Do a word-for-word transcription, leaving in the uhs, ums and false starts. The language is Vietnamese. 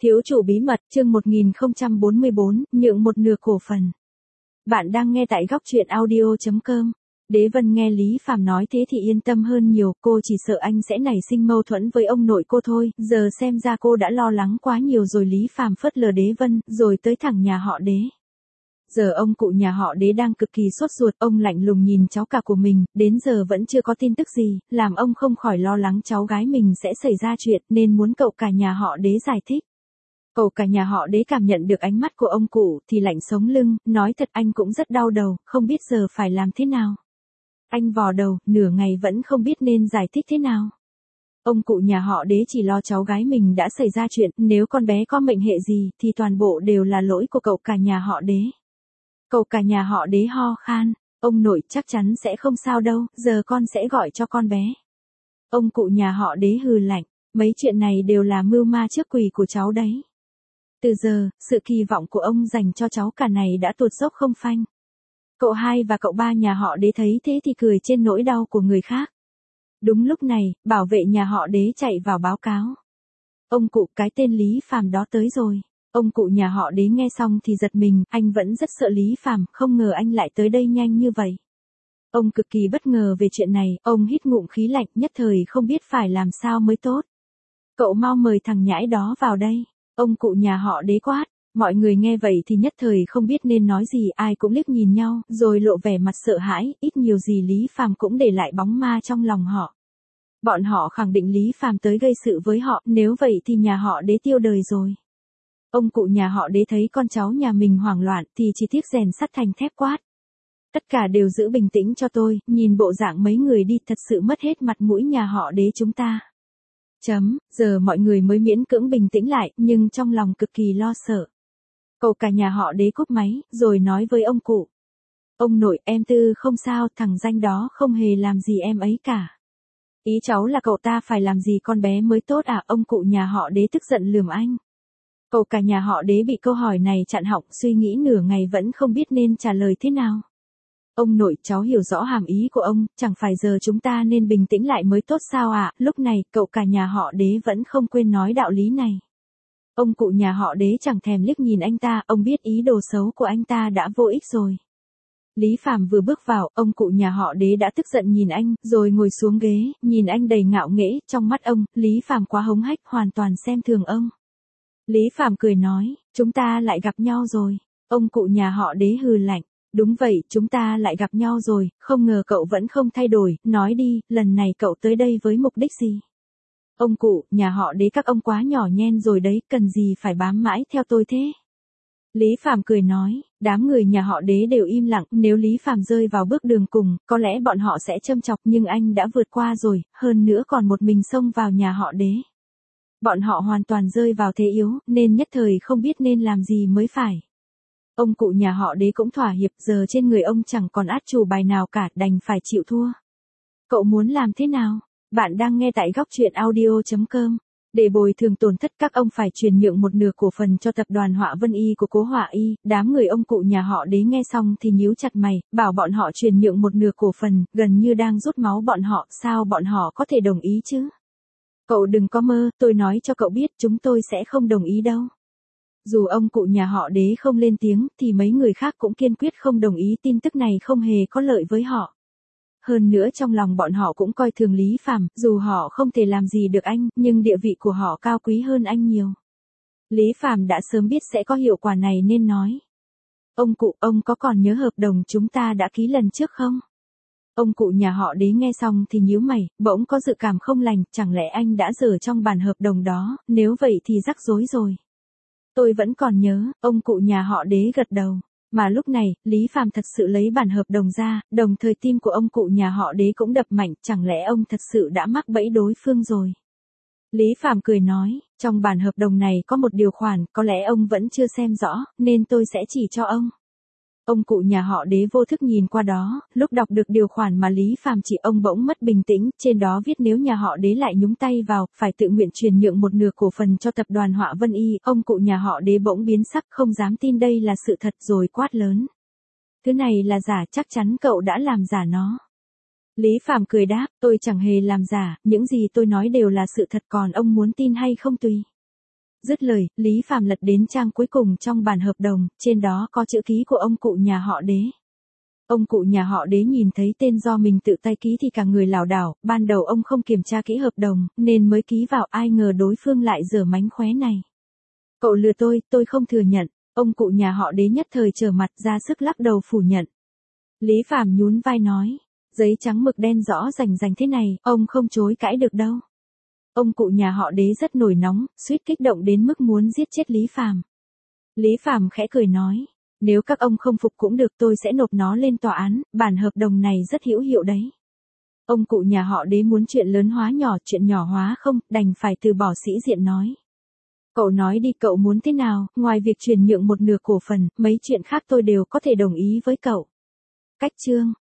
Thiếu chủ bí mật, chương một nghìn không trăm bốn mươi bốn, nhượng một nửa cổ phần. Bạn đang nghe tại góc truyện audio chấm com. Đế Vân nghe Lý Phàm nói thế thì yên tâm hơn nhiều, cô chỉ sợ anh sẽ nảy sinh mâu thuẫn với ông nội cô thôi, giờ xem ra cô đã lo lắng quá nhiều rồi. Lý Phàm phớt lờ Đế Vân, rồi tới thẳng nhà họ Đế. Giờ ông cụ nhà họ Đế đang cực kỳ sốt ruột, ông lạnh lùng nhìn cháu cả của mình, đến giờ vẫn chưa có tin tức gì, làm ông không khỏi lo lắng cháu gái mình sẽ xảy ra chuyện, nên muốn cậu cả nhà họ Đế giải thích. Cậu cả nhà họ Đế cảm nhận được ánh mắt của ông cụ thì lạnh sống lưng, nói thật anh cũng rất đau đầu, không biết giờ phải làm thế nào. Anh vò đầu, nửa ngày vẫn không biết nên giải thích thế nào. Ông cụ nhà họ Đế chỉ lo cháu gái mình đã xảy ra chuyện, nếu con bé có mệnh hệ gì thì toàn bộ đều là lỗi của cậu cả nhà họ Đế. Cậu cả nhà họ Đế ho khan, ông nội chắc chắn sẽ không sao đâu, giờ con sẽ gọi cho con bé. Ông cụ nhà họ Đế hừ lạnh, mấy chuyện này đều là mưu ma trước quỷ của cháu đấy. Từ giờ, sự kỳ vọng của ông dành cho cháu cả này đã tụt dốc không phanh. Cậu hai và cậu ba nhà họ Đế thấy thế thì cười trên nỗi đau của người khác. Đúng lúc này, bảo vệ nhà họ Đế chạy vào báo cáo. Ông cụ, cái tên Lý Phàm đó tới rồi. Ông cụ nhà họ Đế nghe xong thì giật mình, anh vẫn rất sợ Lý Phàm, không ngờ anh lại tới đây nhanh như vậy. Ông cực kỳ bất ngờ về chuyện này, ông hít ngụm khí lạnh, nhất thời không biết phải làm sao mới tốt. Cậu mau mời thằng nhãi đó vào đây. Ông cụ nhà họ Đế quát, mọi người nghe vậy thì nhất thời không biết nên nói gì, ai cũng liếc nhìn nhau, rồi lộ vẻ mặt sợ hãi, ít nhiều gì Lý Phàm cũng để lại bóng ma trong lòng họ. Bọn họ khẳng định Lý Phàm tới gây sự với họ, nếu vậy thì nhà họ Đế tiêu đời rồi. Ông cụ nhà họ Đế thấy con cháu nhà mình hoảng loạn thì chỉ tiếc rèn sắt thành thép quát. Tất cả đều giữ bình tĩnh cho tôi, nhìn bộ dạng mấy người đi thật sự mất hết mặt mũi nhà họ Đế chúng ta. Chấm, giờ mọi người mới miễn cưỡng bình tĩnh lại, nhưng trong lòng cực kỳ lo sợ. Cậu cả nhà họ Đế cúp máy, rồi nói với ông cụ. Ông nội, em Tư không sao, thằng danh đó không hề làm gì em ấy cả. Ý cháu là cậu ta phải làm gì con bé mới tốt à? Ông cụ nhà họ Đế tức giận lườm anh. Cậu cả nhà họ Đế bị câu hỏi này chặn họng, suy nghĩ nửa ngày vẫn không biết nên trả lời thế nào. Ông nội, cháu hiểu rõ hàm ý của ông, chẳng phải giờ chúng ta nên bình tĩnh lại mới tốt sao ạ? À? Lúc này, cậu cả nhà họ Đế vẫn không quên nói đạo lý này. Ông cụ nhà họ Đế chẳng thèm liếc nhìn anh ta, ông biết ý đồ xấu của anh ta đã vô ích rồi. Lý Phàm vừa bước vào, ông cụ nhà họ Đế đã tức giận nhìn anh, rồi ngồi xuống ghế, nhìn anh đầy ngạo nghễ, trong mắt ông, Lý Phàm quá hống hách, hoàn toàn xem thường ông. Lý Phàm cười nói, chúng ta lại gặp nhau rồi. Ông cụ nhà họ Đế hừ lạnh. Đúng vậy, chúng ta lại gặp nhau rồi, không ngờ cậu vẫn không thay đổi, nói đi, lần này cậu tới đây với mục đích gì? Ông cụ, nhà họ Đế các ông quá nhỏ nhen rồi đấy, cần gì phải bám mãi theo tôi thế? Lý Phàm cười nói, đám người nhà họ Đế đều im lặng, nếu Lý Phàm rơi vào bước đường cùng, có lẽ bọn họ sẽ châm chọc, nhưng anh đã vượt qua rồi, hơn nữa còn một mình xông vào nhà họ Đế. Bọn họ hoàn toàn rơi vào thế yếu, nên nhất thời không biết nên làm gì mới phải. Ông cụ nhà họ Đế cũng thỏa hiệp, giờ trên người ông chẳng còn át chủ bài nào cả, đành phải chịu thua. Cậu muốn làm thế nào? Bạn đang nghe tại góc truyện audio chấm com. Để bồi thường tổn thất các ông phải chuyển nhượng một nửa cổ phần cho tập đoàn Họa Vân Y của Cố Họa Y, đám người ông cụ nhà họ Đế nghe xong thì nhíu chặt mày, bảo bọn họ chuyển nhượng một nửa cổ phần, gần như đang rút máu bọn họ, sao bọn họ có thể đồng ý chứ? Cậu đừng có mơ, tôi nói cho cậu biết chúng tôi sẽ không đồng ý đâu. Dù ông cụ nhà họ Đế không lên tiếng, thì mấy người khác cũng kiên quyết không đồng ý, tin tức này không hề có lợi với họ. Hơn nữa trong lòng bọn họ cũng coi thường Lý Phàm, dù họ không thể làm gì được anh, nhưng địa vị của họ cao quý hơn anh nhiều. Lý Phàm đã sớm biết sẽ có hiệu quả này nên nói. Ông cụ, ông có còn nhớ hợp đồng chúng ta đã ký lần trước không? Ông cụ nhà họ Đế nghe xong thì nhíu mày, bỗng có dự cảm không lành, chẳng lẽ anh đã dở trong bản hợp đồng đó, nếu vậy thì rắc rối rồi. Tôi vẫn còn nhớ, ông cụ nhà họ Đế gật đầu. Mà lúc này, Lý Phàm thật sự lấy bản hợp đồng ra, đồng thời tim của ông cụ nhà họ Đế cũng đập mạnh, chẳng lẽ ông thật sự đã mắc bẫy đối phương rồi. Lý Phàm cười nói, trong bản hợp đồng này có một điều khoản, có lẽ ông vẫn chưa xem rõ, nên tôi sẽ chỉ cho ông. Ông cụ nhà họ Đế vô thức nhìn qua đó, lúc đọc được điều khoản mà Lý Phàm chỉ ông bỗng mất bình tĩnh, trên đó viết nếu nhà họ Đế lại nhúng tay vào, phải tự nguyện chuyển nhượng một nửa cổ phần cho tập đoàn Họa Vân Y, ông cụ nhà họ Đế bỗng biến sắc, không dám tin đây là sự thật, rồi quát lớn. Thứ này là giả, chắc chắn cậu đã làm giả nó. Lý Phàm cười đáp, tôi chẳng hề làm giả, những gì tôi nói đều là sự thật, còn ông muốn tin hay không tùy. Dứt lời, Lý Phàm lật đến trang cuối cùng trong bản hợp đồng, trên đó có chữ ký của ông cụ nhà họ Đế. Ông cụ nhà họ Đế nhìn thấy tên do mình tự tay ký thì cả người lảo đảo, ban đầu ông không kiểm tra kỹ hợp đồng, nên mới ký vào, ai ngờ đối phương lại giở mánh khóe này. Cậu lừa tôi, tôi không thừa nhận. Ông cụ nhà họ Đế nhất thời trở mặt ra sức lắc đầu phủ nhận. Lý Phàm nhún vai nói, giấy trắng mực đen rõ rành rành thế này, ông không chối cãi được đâu. Ông cụ nhà họ Đế rất nổi nóng, suýt kích động đến mức muốn giết chết Lý Phàm. Lý Phàm khẽ cười nói, nếu các ông không phục cũng được, tôi sẽ nộp nó lên tòa án, bản hợp đồng này rất hữu hiệu đấy. Ông cụ nhà họ Đế muốn chuyện lớn hóa nhỏ, chuyện nhỏ hóa không, đành phải từ bỏ sĩ diện nói. Cậu nói đi, cậu muốn thế nào, ngoài việc chuyển nhượng một nửa cổ phần, mấy chuyện khác tôi đều có thể đồng ý với cậu. Cách chương